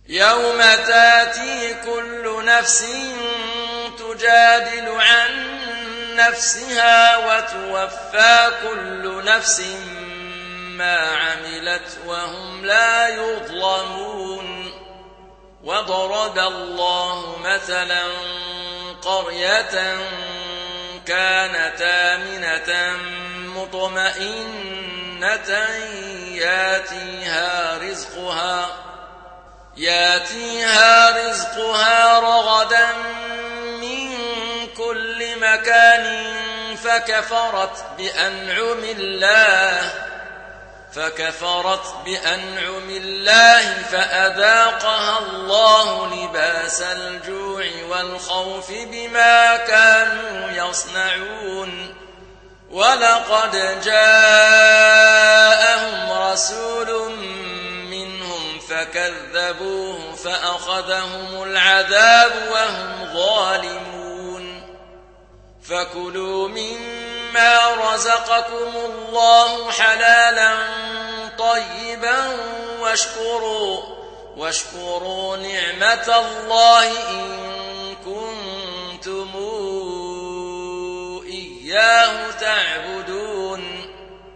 يوم تاتي كل نفس تجادل عن نفسها وتوفى كل نفس ما عملت وهم لا يظلمون. وضرب الله مثلا قرية كانت آمنة مطمئنة ياتيها رزقها رغدا من كل مكان فكفرت بأنعم الله فأذاقها الله لباس الجوع والخوف بما كانوا يصنعون. ولقد جاءهم رسول منهم فكذبوه فأخذهم العذاب وهم ظالمون. فكلوا مما رزقكم الله حلالا طيبا واشكروا نعمة الله إن كنتم إياه تعبدون.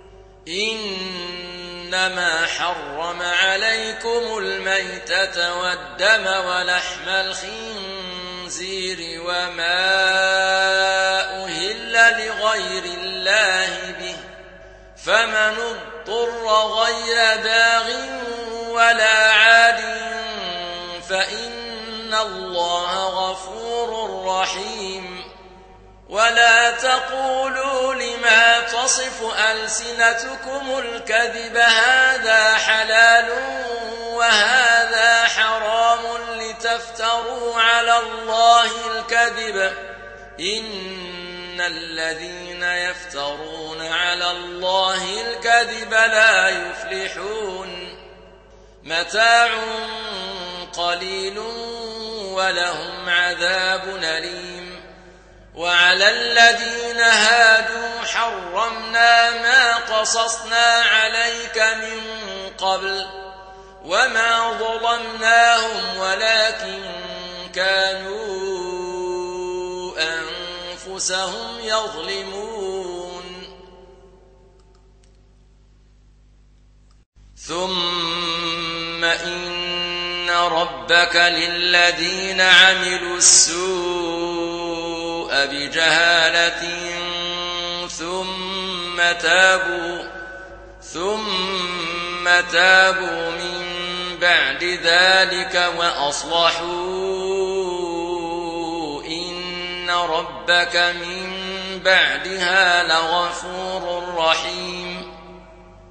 إنما حرم عليكم الميتة والدم ولحم الخنزير وما أهل لغير الله به، فمن اضطر غير باغ ولا عاد فإن الله غفور رحيم. ولا تقولوا لما تصف ألسنتكم الكذب هذا حلال وهذا حرام لتفتروا على الله الكذب، إن الذين يفترون على الله الكذب لا يفلحون. متاع قليل ولهم عذاب أليم. وعلى الذين هادوا حرمنا ما قصصنا عليك من قبل وما ظلمناهم ولكن كانوا أنفسهم يظلمون. ثم إن ربك للذين عملوا السوء بجهالة ثم تابوا من بعد ذلك وأصلحوا إن ربك من بعدها لغفور رحيم.